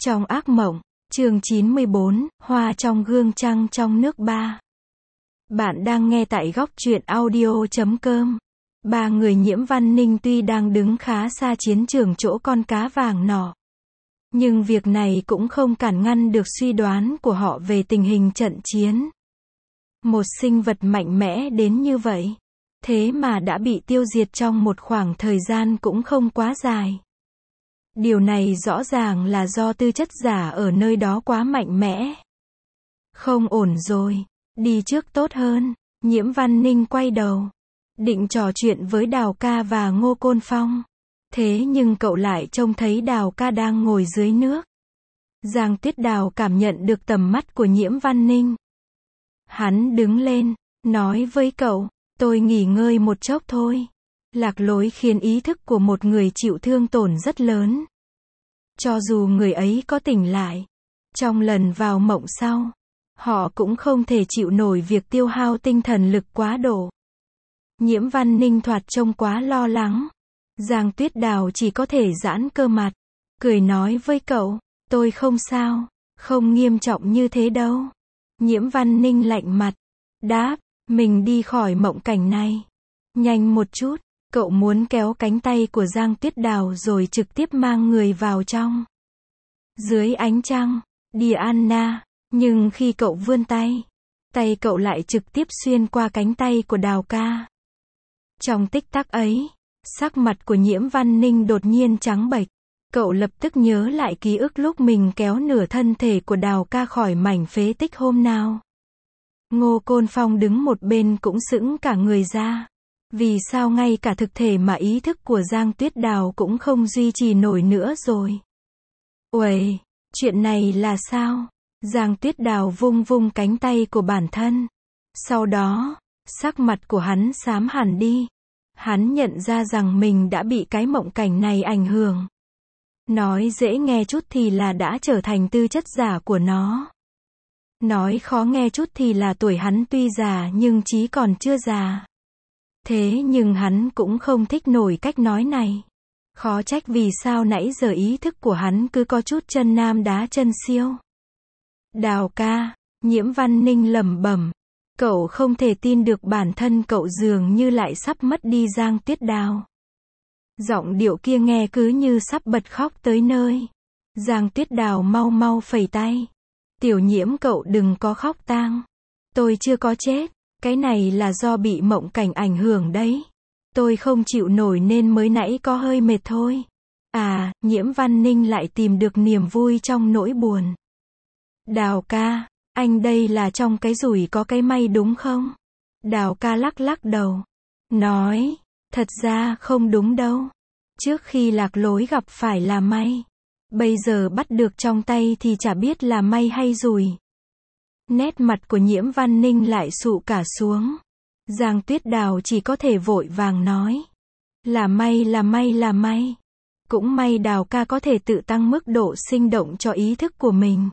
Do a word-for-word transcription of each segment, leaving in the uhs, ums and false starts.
Trong ác mộng, chương chín mươi bốn, Hoa trong gương trăng trong nước ba. Bạn đang nghe tại góc truyện audio chấm com. Ba người Nhiễm Văn Ninh tuy đang đứng khá xa chiến trường chỗ con cá vàng nọ, nhưng việc này cũng không cản ngăn được suy đoán của họ về tình hình trận chiến. Một sinh vật mạnh mẽ đến như vậy, thế mà đã bị tiêu diệt trong một khoảng thời gian cũng không quá dài. Điều này rõ ràng là do tư chất giả ở nơi đó quá mạnh mẽ. Không ổn rồi, đi trước tốt hơn. Nhiễm Văn Ninh quay đầu, định trò chuyện với Đào Ca và Ngô Côn Phong. Thế nhưng cậu lại trông thấy Đào Ca đang ngồi dưới nước. Giang Tuyết Đào cảm nhận được tầm mắt của Nhiễm Văn Ninh. Hắn đứng lên, nói với cậu, tôi nghỉ ngơi một chốc thôi. Lạc lối khiến ý thức của một người chịu thương tổn rất lớn. Cho dù người ấy có tỉnh lại, trong lần vào mộng sau, họ cũng không thể chịu nổi việc tiêu hao tinh thần lực quá độ. Nhiễm Văn Ninh thoạt trông quá lo lắng. Giang Tuyết Đào chỉ có thể giãn cơ mặt, cười nói với cậu, tôi không sao, không nghiêm trọng như thế đâu. Nhiễm Văn Ninh lạnh mặt, đáp, mình đi khỏi mộng cảnh này. Nhanh một chút. Cậu muốn kéo cánh tay của Giang Tuyết Đào rồi trực tiếp mang người vào trong. Dưới ánh trăng, Diana, nhưng khi cậu vươn tay, tay cậu lại trực tiếp xuyên qua cánh tay của Đào Ca. Trong tích tắc ấy, sắc mặt của Nhiễm Văn Ninh đột nhiên trắng bệch. Cậu lập tức nhớ lại ký ức lúc mình kéo nửa thân thể của Đào Ca khỏi mảnh phế tích hôm nào. Ngô Côn Phong đứng một bên cũng sững cả người ra. Vì sao ngay cả thực thể mà ý thức của Giang Tuyết Đào cũng không duy trì nổi nữa rồi? Uầy, chuyện này là sao? Giang Tuyết Đào vung vung cánh tay của bản thân. Sau đó, sắc mặt của hắn xám hẳn đi. Hắn nhận ra rằng mình đã bị cái mộng cảnh này ảnh hưởng. Nói dễ nghe chút thì là đã trở thành tư chất giả của nó. Nói khó nghe chút thì là tuổi hắn tuy già nhưng trí còn chưa già. Thế nhưng hắn cũng không thích nổi cách nói này. Khó trách vì sao nãy giờ ý thức của hắn cứ có chút chân nam đá chân siêu. Đào Ca, Nhiễm Văn Ninh lẩm bẩm. Cậu không thể tin được bản thân cậu dường như lại sắp mất đi Giang Tuyết Đào. Giọng điệu kia nghe cứ như sắp bật khóc tới nơi. Giang Tuyết Đào mau mau phẩy tay. Tiểu Nhiễm cậu đừng có khóc tang. Tôi chưa có chết. Cái này là do bị mộng cảnh ảnh hưởng đấy. Tôi không chịu nổi nên mới nãy có hơi mệt thôi. À, Nhiễm Văn Ninh lại tìm được niềm vui trong nỗi buồn. Đào Ca, anh đây là trong cái rủi có cái may đúng không? Đào Ca lắc lắc đầu. Nói, thật ra không đúng đâu. Trước khi lạc lối gặp phải là may. Bây giờ bắt được trong tay thì chả biết là may hay rủi. Nét mặt của Nhiễm Văn Ninh lại sụ cả xuống. Giang Tuyết Đào chỉ có thể vội vàng nói. Là may là may là may. Cũng may Đào Ca có thể tự tăng mức độ sinh động cho ý thức của mình.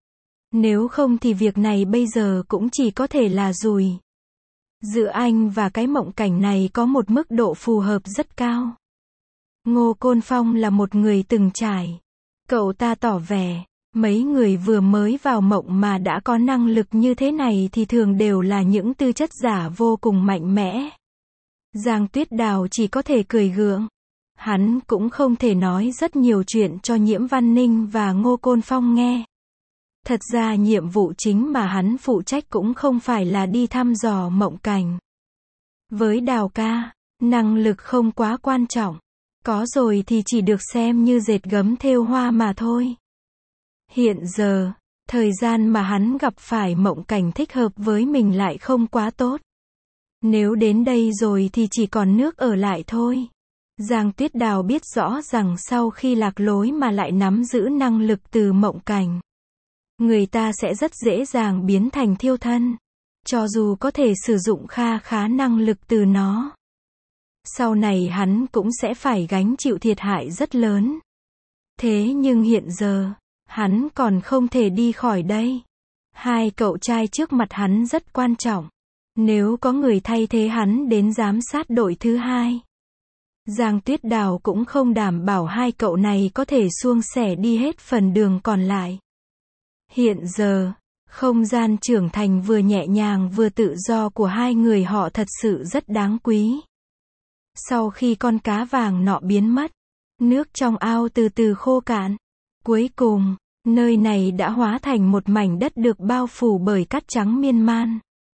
Nếu không thì việc này bây giờ cũng chỉ có thể là rủi. Giữa anh và cái mộng cảnh này có một mức độ phù hợp rất cao. Ngô Côn Phong là một người từng trải. Cậu ta tỏ vẻ. Mấy người vừa mới vào mộng mà đã có năng lực như thế này thì thường đều là những tư chất giả vô cùng mạnh mẽ. Giang Tuyết Đào chỉ có thể cười gượng. Hắn cũng không thể nói rất nhiều chuyện cho Nhiễm Văn Ninh và Ngô Côn Phong nghe. Thật ra nhiệm vụ chính mà hắn phụ trách cũng không phải là đi thăm dò mộng cảnh. Với Đào Ca, năng lực không quá quan trọng. Có rồi thì chỉ được xem như dệt gấm thêu hoa mà thôi. Hiện giờ, thời gian mà hắn gặp phải mộng cảnh thích hợp với mình lại không quá tốt. Nếu đến đây rồi thì chỉ còn nước ở lại thôi. Giang Tuyết Đào biết rõ rằng sau khi lạc lối mà lại nắm giữ năng lực từ mộng cảnh, người ta sẽ rất dễ dàng biến thành thiêu thân. Cho dù có thể sử dụng kha khá năng lực từ nó, sau này hắn cũng sẽ phải gánh chịu thiệt hại rất lớn. Thế nhưng hiện giờ, hắn còn không thể đi khỏi đây. Hai cậu trai trước mặt hắn rất quan trọng. Nếu có người thay thế hắn đến giám sát đội thứ hai, Giang Tuyết Đào cũng không đảm bảo hai cậu này có thể suôn sẻ đi hết phần đường còn lại. Hiện giờ, không gian trưởng thành vừa nhẹ nhàng vừa tự do của hai người họ thật sự rất đáng quý. Sau khi con cá vàng nọ biến mất, nước trong ao từ từ khô cạn. Cuối cùng, nơi này đã hóa thành một mảnh đất được bao phủ bởi cát trắng miên man.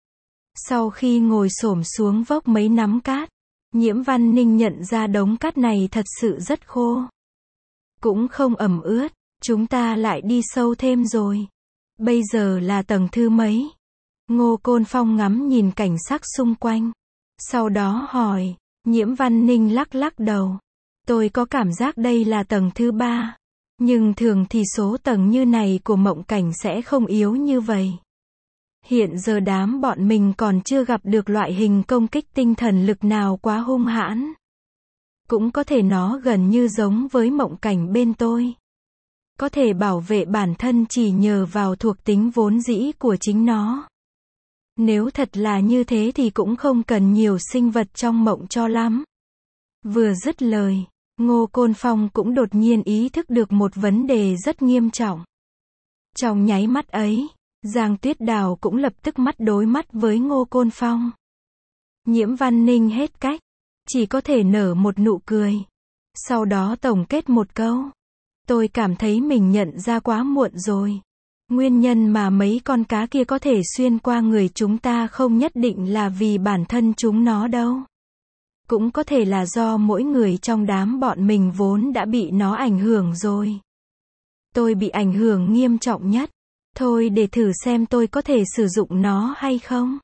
Sau khi ngồi xổm xuống vốc mấy nắm cát, Nhiễm Văn Ninh nhận ra đống cát này thật sự rất khô. Cũng không ẩm ướt, chúng ta lại đi sâu thêm rồi. Bây giờ là tầng thứ mấy? Ngô Côn Phong ngắm nhìn cảnh sắc xung quanh. Sau đó hỏi, Nhiễm Văn Ninh lắc lắc đầu. Tôi có cảm giác đây là tầng thứ ba. Nhưng thường thì số tầng như này của mộng cảnh sẽ không yếu như vậy. Hiện giờ đám bọn mình còn chưa gặp được loại hình công kích tinh thần lực nào quá hung hãn. Cũng có thể nó gần như giống với mộng cảnh bên tôi. Có thể bảo vệ bản thân chỉ nhờ vào thuộc tính vốn dĩ của chính nó. Nếu thật là như thế thì cũng không cần nhiều sinh vật trong mộng cho lắm. Vừa dứt lời, Ngô Côn Phong cũng đột nhiên ý thức được một vấn đề rất nghiêm trọng. Trong nháy mắt ấy, Giang Tuyết Đào cũng lập tức mắt đối mắt với Ngô Côn Phong. Nhiễm Văn Ninh hết cách, chỉ có thể nở một nụ cười. Sau đó tổng kết một câu. Tôi cảm thấy mình nhận ra quá muộn rồi. Nguyên nhân mà mấy con cá kia có thể xuyên qua người chúng ta không nhất định là vì bản thân chúng nó đâu. Cũng có thể là do mỗi người trong đám bọn mình vốn đã bị nó ảnh hưởng rồi. Tôi bị ảnh hưởng nghiêm trọng nhất. Thôi để thử xem tôi có thể sử dụng nó hay không.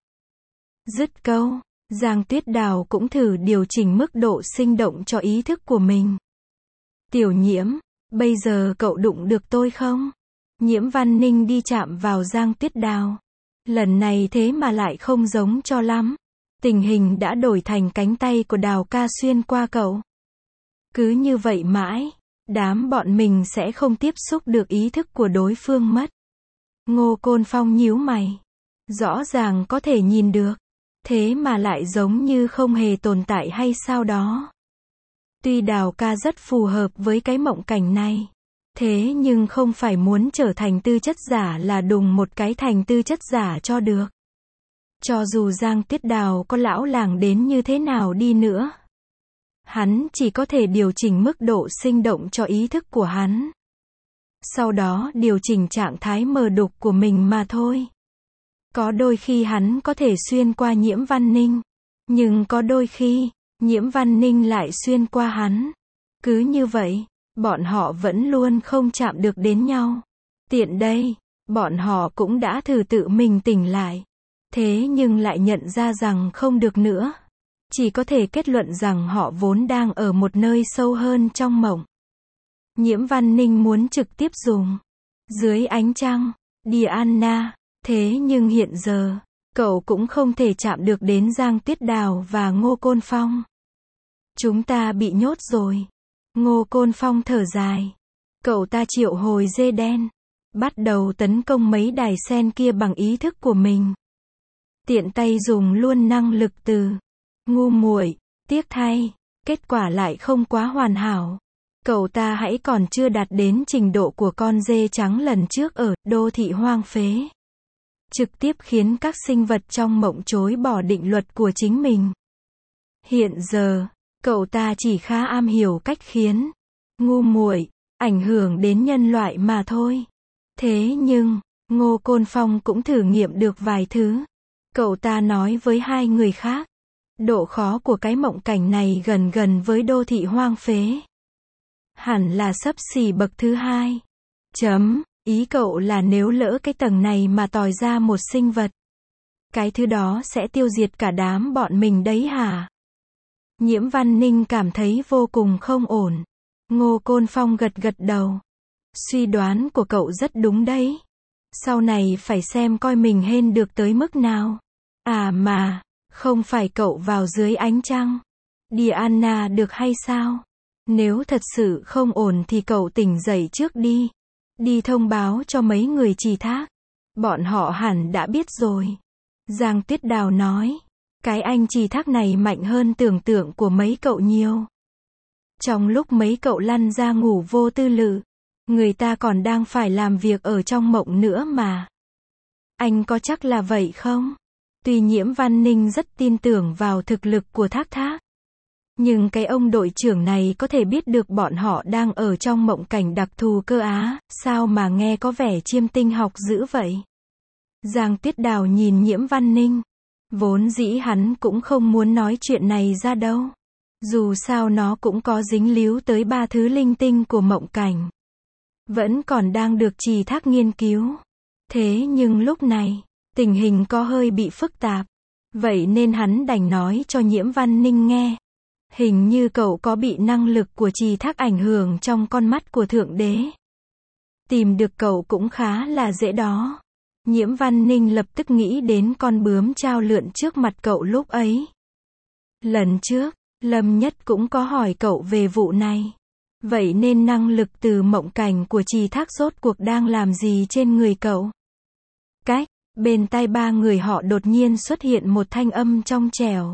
Dứt câu, Giang Tuyết Đào cũng thử điều chỉnh mức độ sinh động cho ý thức của mình. Tiểu Nhiễm, bây giờ cậu đụng được tôi không? Nhiễm Văn Ninh đi chạm vào Giang Tuyết Đào. Lần này thế mà lại không giống cho lắm. Tình hình đã đổi thành cánh tay của Đào ca xuyên qua cậu. Cứ như vậy mãi, đám bọn mình sẽ không tiếp xúc được ý thức của đối phương mất. Ngô Côn Phong nhíu mày. Rõ ràng có thể nhìn được. Thế mà lại giống như không hề tồn tại hay sao đó. Tuy Đào ca rất phù hợp với cái mộng cảnh này. Thế nhưng không phải muốn trở thành tư chất giả là đùng một cái thành tư chất giả cho được. Cho dù Giang Tuyết Đào có lão làng đến như thế nào đi nữa. Hắn chỉ có thể điều chỉnh mức độ sinh động cho ý thức của hắn. Sau đó điều chỉnh trạng thái mờ đục của mình mà thôi. Có đôi khi hắn có thể xuyên qua Nhiễm Văn Ninh. Nhưng có đôi khi, Nhiễm Văn Ninh lại xuyên qua hắn. Cứ như vậy, bọn họ vẫn luôn không chạm được đến nhau. Tiện đây, bọn họ cũng đã thử tự mình tỉnh lại. Thế nhưng lại nhận ra rằng không được nữa. Chỉ có thể kết luận rằng họ vốn đang ở một nơi sâu hơn trong mộng. Nhiễm Văn Ninh muốn trực tiếp dùng. Dưới ánh trăng, Diana. Thế nhưng hiện giờ, cậu cũng không thể chạm được đến Giang Tuyết Đào và Ngô Côn Phong. Chúng ta bị nhốt rồi. Ngô Côn Phong thở dài. Cậu ta triệu hồi dê đen. Bắt đầu tấn công mấy đài sen kia bằng ý thức của mình. Tiện tay dùng luôn năng lực từ. Ngu muội, tiếc thay. Kết quả lại không quá hoàn hảo. Cậu ta hãy còn chưa đạt đến trình độ của con dê trắng lần trước ở đô thị hoang phế. Trực tiếp khiến các sinh vật trong mộng chối bỏ định luật của chính mình. Hiện giờ, cậu ta chỉ khá am hiểu cách khiến ngu muội ảnh hưởng đến nhân loại mà thôi. Thế nhưng, Ngô Côn Phong cũng thử nghiệm được vài thứ. Cậu ta nói với hai người khác, độ khó của cái mộng cảnh này gần gần với đô thị hoang phế. Hẳn là xấp xỉ bậc thứ hai. Chấm, ý cậu là nếu lỡ cái tầng này mà tòi ra một sinh vật. Cái thứ đó sẽ tiêu diệt cả đám bọn mình đấy hả? Nhiễm Văn Ninh cảm thấy vô cùng không ổn. Ngô Côn Phong gật gật đầu. Suy đoán của cậu rất đúng đấy. Sau này phải xem coi mình hên được tới mức nào. À mà, không phải cậu vào dưới ánh trăng. Diana được hay sao? Nếu thật sự không ổn thì cậu tỉnh dậy trước đi. Đi thông báo cho mấy người trì thác. Bọn họ hẳn đã biết rồi. Giang Tuyết Đào nói. Cái anh trì thác này mạnh hơn tưởng tượng của mấy cậu nhiều. Trong lúc mấy cậu lăn ra ngủ vô tư lự, người ta còn đang phải làm việc ở trong mộng nữa mà. Anh có chắc là vậy không? Tuy Nhiễm Văn Ninh rất tin tưởng vào thực lực của Thác Thác, nhưng cái ông đội trưởng này có thể biết được bọn họ đang ở trong mộng cảnh đặc thù cơ á, sao mà nghe có vẻ chiêm tinh học dữ vậy? Giang Tuyết Đào nhìn Nhiễm Văn Ninh. Vốn dĩ hắn cũng không muốn nói chuyện này ra đâu. Dù sao nó cũng có dính líu tới ba thứ linh tinh của mộng cảnh. Vẫn còn đang được Trì Thác nghiên cứu. Thế nhưng lúc này, tình hình có hơi bị phức tạp. Vậy nên hắn đành nói cho Nhiễm Văn Ninh nghe. Hình như cậu có bị năng lực của Trì Thác ảnh hưởng trong con mắt của Thượng Đế. Tìm được cậu cũng khá là dễ đó. Nhiễm Văn Ninh lập tức nghĩ đến con bướm trao lượn trước mặt cậu lúc ấy. Lần trước, Lâm Nhất cũng có hỏi cậu về vụ này. Vậy nên năng lực từ mộng cảnh của Trì Thác rốt cuộc đang làm gì trên người cậu? Cách, bên tai ba người họ đột nhiên xuất hiện một thanh âm trong trẻo.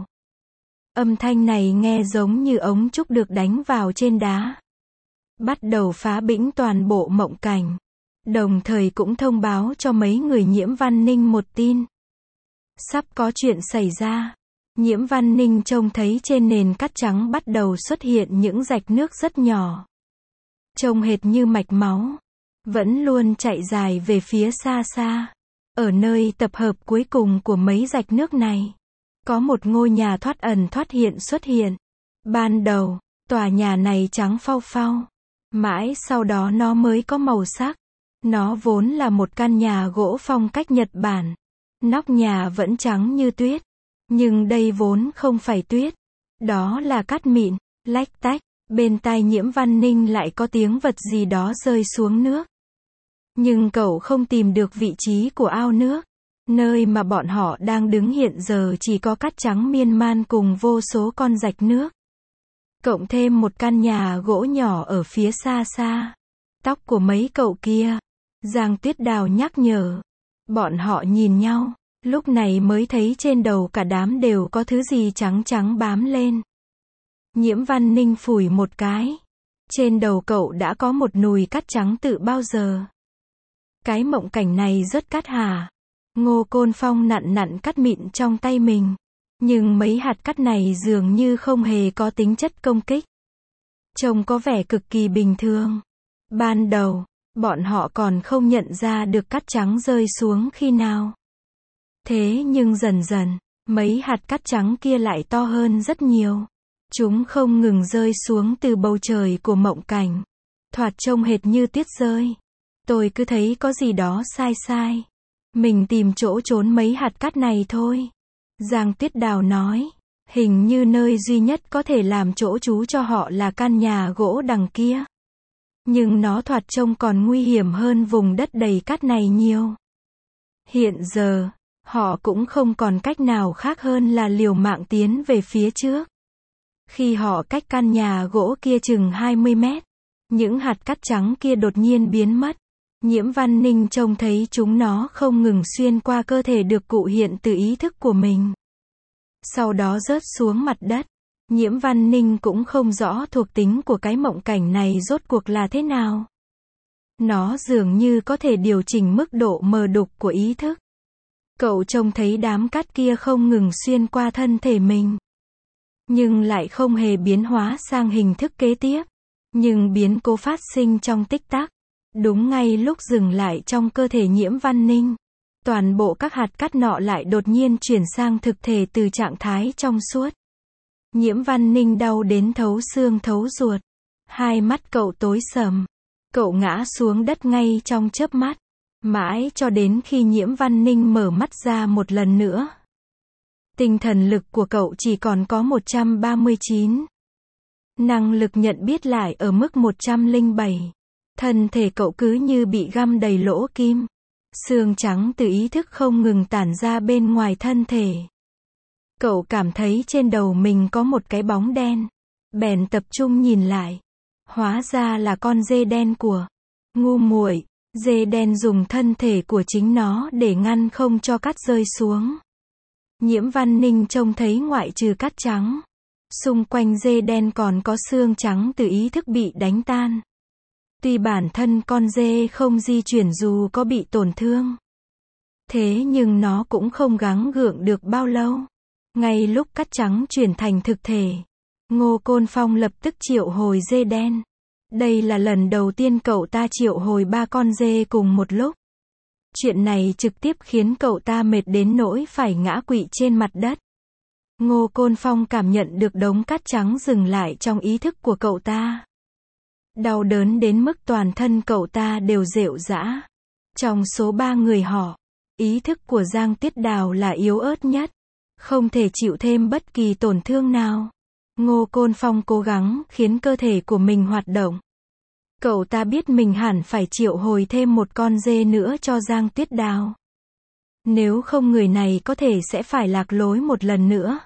Âm thanh này nghe giống như ống trúc được đánh vào trên đá. Bắt đầu phá bĩnh toàn bộ mộng cảnh. Đồng thời cũng thông báo cho mấy người Nhiễm Văn Ninh một tin. Sắp có chuyện xảy ra. Nhiễm Văn Ninh trông thấy trên nền cát trắng bắt đầu xuất hiện những rạch nước rất nhỏ. Trông hệt như mạch máu. Vẫn luôn chạy dài về phía xa xa. Ở nơi tập hợp cuối cùng của mấy rạch nước này, có một ngôi nhà thoát ẩn thoát hiện xuất hiện. Ban đầu, tòa nhà này trắng phau phau. Mãi sau đó nó mới có màu sắc. Nó vốn là một căn nhà gỗ phong cách Nhật Bản. Nóc nhà vẫn trắng như tuyết. Nhưng đây vốn không phải tuyết. Đó là cát mịn, lách tách. Bên tai Nhiễm Văn Ninh lại có tiếng vật gì đó rơi xuống nước. Nhưng cậu không tìm được vị trí của ao nước. Nơi mà bọn họ đang đứng hiện giờ chỉ có cát trắng miên man cùng vô số con rạch nước. Cộng thêm một căn nhà gỗ nhỏ ở phía xa xa. Tóc của mấy cậu kia. Giang Tuyết Đào nhắc nhở. Bọn họ nhìn nhau. Lúc này mới thấy trên đầu cả đám đều có thứ gì trắng trắng bám lên. Nhiễm Văn Ninh phủi một cái. Trên đầu cậu đã có một nùi cát trắng từ bao giờ. Cái mộng cảnh này rất cát hả? Ngô Côn Phong nặn nặn cát mịn trong tay mình. Nhưng mấy hạt cát này dường như không hề có tính chất công kích. Trông có vẻ cực kỳ bình thường. Ban đầu, bọn họ còn không nhận ra được cát trắng rơi xuống khi nào. Thế nhưng dần dần, mấy hạt cát trắng kia lại to hơn rất nhiều. Chúng không ngừng rơi xuống từ bầu trời của mộng cảnh. Thoạt trông hệt như tuyết rơi. Tôi cứ thấy có gì đó sai sai. Mình tìm chỗ trốn mấy hạt cát này thôi. Giang Tuyết Đào nói. Hình như nơi duy nhất có thể làm chỗ trú cho họ là căn nhà gỗ đằng kia. Nhưng nó thoạt trông còn nguy hiểm hơn vùng đất đầy cát này nhiều. Hiện giờ, họ cũng không còn cách nào khác hơn là liều mạng tiến về phía trước. Khi họ cách căn nhà gỗ kia chừng hai mươi mét, những hạt cát trắng kia đột nhiên biến mất. Nhiễm Văn Ninh trông thấy chúng nó không ngừng xuyên qua cơ thể được cụ hiện từ ý thức của mình. Sau đó rớt xuống mặt đất. Nhiễm Văn Ninh cũng không rõ thuộc tính của cái mộng cảnh này rốt cuộc là thế nào. Nó dường như có thể điều chỉnh mức độ mờ đục của ý thức. Cậu trông thấy đám cát kia không ngừng xuyên qua thân thể mình. Nhưng lại không hề biến hóa sang hình thức kế tiếp. Nhưng biến cố phát sinh trong tích tắc. Đúng ngay lúc dừng lại trong cơ thể Nhiễm Văn Ninh. Toàn bộ các hạt cát nọ lại đột nhiên chuyển sang thực thể từ trạng thái trong suốt. Nhiễm Văn Ninh đau đến thấu xương thấu ruột. Hai mắt cậu tối sầm. Cậu ngã xuống đất ngay trong chớp mắt. Mãi cho đến khi Nhiễm Văn Ninh mở mắt ra một lần nữa. Tinh thần lực của cậu chỉ còn có một trăm ba mươi chín. Năng lực nhận biết lại ở mức một trăm lẻ bảy. Thân thể cậu cứ như bị găm đầy lỗ kim. Xương trắng từ ý thức không ngừng tản ra bên ngoài thân thể. Cậu cảm thấy trên đầu mình có một cái bóng đen. Bèn tập trung nhìn lại. Hóa ra là con dê đen của ngu muội. Dê đen dùng thân thể của chính nó để ngăn không cho cát rơi xuống. Nhiễm Văn Ninh trông thấy ngoại trừ cát trắng, Xung quanh dê đen còn có xương trắng từ ý thức bị đánh tan. Tuy bản thân con dê không di chuyển dù có bị tổn thương. Thế nhưng nó cũng không gắng gượng được bao lâu. Ngay lúc cắt trắng chuyển thành thực thể, Ngô Côn Phong lập tức triệu hồi dê đen. Đây là lần đầu tiên cậu ta triệu hồi ba con dê cùng một lúc. Chuyện này trực tiếp khiến cậu ta mệt đến nỗi phải ngã quỵ trên mặt đất. Ngô Côn Phong cảm nhận được đống cát trắng dừng lại trong ý thức của cậu ta. Đau đớn đến mức toàn thân cậu ta đều rệu rã. Trong số ba người họ, ý thức của Giang Tuyết Đào là yếu ớt nhất, không thể chịu thêm bất kỳ tổn thương nào. Ngô Côn Phong cố gắng khiến cơ thể của mình hoạt động. Cậu ta biết mình hẳn phải triệu hồi thêm một con dê nữa cho Giang Tuyết Đào. Nếu không người này có thể sẽ phải lạc lối một lần nữa.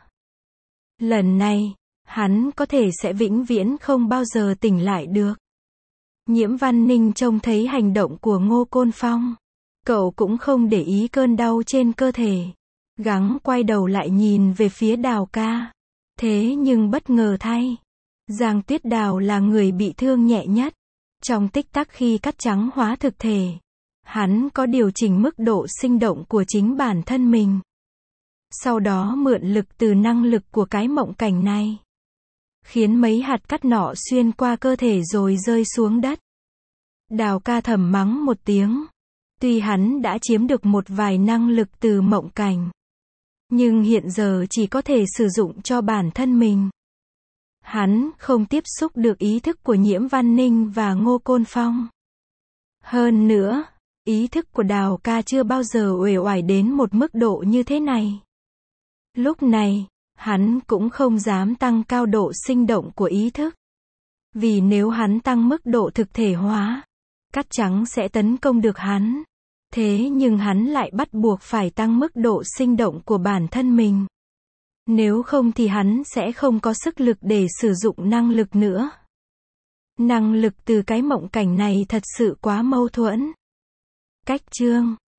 Lần này, hắn có thể sẽ vĩnh viễn không bao giờ tỉnh lại được. Nhiễm Văn Ninh trông thấy hành động của Ngô Côn Phong. Cậu cũng không để ý cơn đau trên cơ thể. Gắng quay đầu lại nhìn về phía Đào ca. Thế nhưng bất ngờ thay, Giang Tuyết Đào là người bị thương nhẹ nhất. Trong tích tắc khi cắt trắng hóa thực thể, hắn có điều chỉnh mức độ sinh động của chính bản thân mình. Sau đó mượn lực từ năng lực của cái mộng cảnh này, khiến mấy hạt cát nọ xuyên qua cơ thể rồi rơi xuống đất. Đào ca thầm mắng một tiếng. Tuy hắn đã chiếm được một vài năng lực từ mộng cảnh, nhưng hiện giờ chỉ có thể sử dụng cho bản thân mình. Hắn không tiếp xúc được ý thức của Nhiễm Văn Ninh và Ngô Côn Phong. Hơn nữa, ý thức của Đào ca chưa bao giờ uể oải đến một mức độ như thế này. Lúc này, hắn cũng không dám tăng cao độ sinh động của ý thức. Vì nếu hắn tăng mức độ thực thể hóa, cát trắng sẽ tấn công được hắn. Thế nhưng hắn lại bắt buộc phải tăng mức độ sinh động của bản thân mình. Nếu không thì hắn sẽ không có sức lực để sử dụng năng lực nữa. Năng lực từ cái mộng cảnh này thật sự quá mâu thuẫn. Cách chương